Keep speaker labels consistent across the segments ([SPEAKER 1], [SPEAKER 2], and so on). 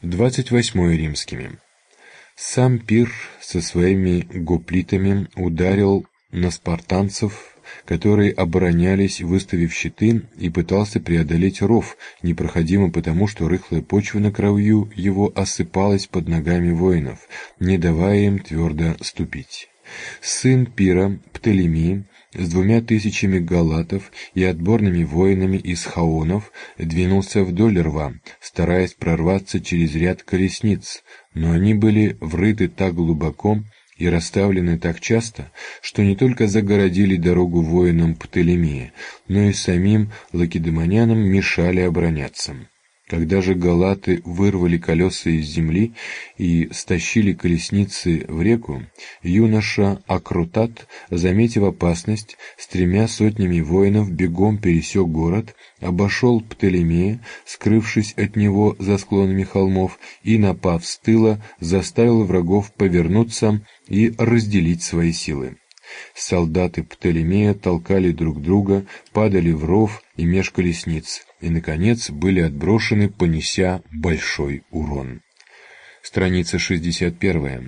[SPEAKER 1] 28 римскими. Сам Пир со своими гоплитами ударил на спартанцев, которые оборонялись, выставив щиты, и пытался преодолеть ров, непроходимый потому, что рыхлая почва на краю его осыпалась под ногами воинов, не давая им твердо ступить. Сын Пира, Птолемей, с 2000 галатов и отборными воинами из хаонов двинулся вдоль рва, стараясь прорваться через ряд колесниц, но они были врыты так глубоко и расставлены так часто, что не только загородили дорогу воинам Птолемея, но и самим лакедемонянам мешали обороняться. Когда же галаты вырвали колеса из земли и стащили колесницы в реку, юноша Акрутат, заметив опасность, с 300 воинов бегом пересек город, обошел Птолемея, скрывшись от него за склонами холмов, и, напав с тыла, заставил врагов повернуться и разделить свои силы. Солдаты Птолемея толкали друг друга, падали в ров и меж колесниц, и, наконец, были отброшены, понеся большой урон. Страница 61.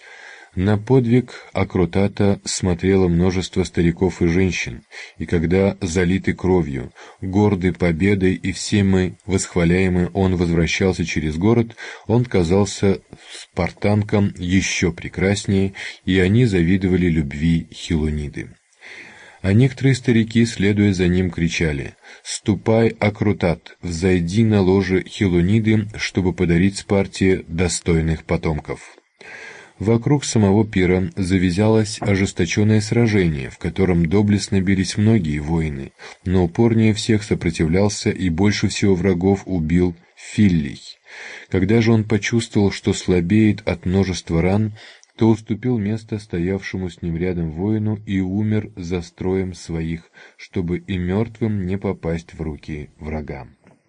[SPEAKER 1] На подвиг Акрутата смотрело множество стариков и женщин, и когда, залитый кровью, гордый победой и всеми восхваляемый, он возвращался через город, он казался спартанкам еще прекраснее, и они завидовали любви Хилониды. А некоторые старики, следуя за ним, кричали: «Ступай, Акрутат, взойди на ложе Хилониды, чтобы подарить Спарте достойных потомков». Вокруг самого Пира завязалось ожесточенное сражение, в котором доблестно бились многие воины, но упорнее всех сопротивлялся и больше всего врагов убил Филлий. Когда же он почувствовал, что слабеет от множества ран, то уступил место стоявшему с ним рядом воину и умер за строем своих, чтобы и мертвым не попасть в руки врага.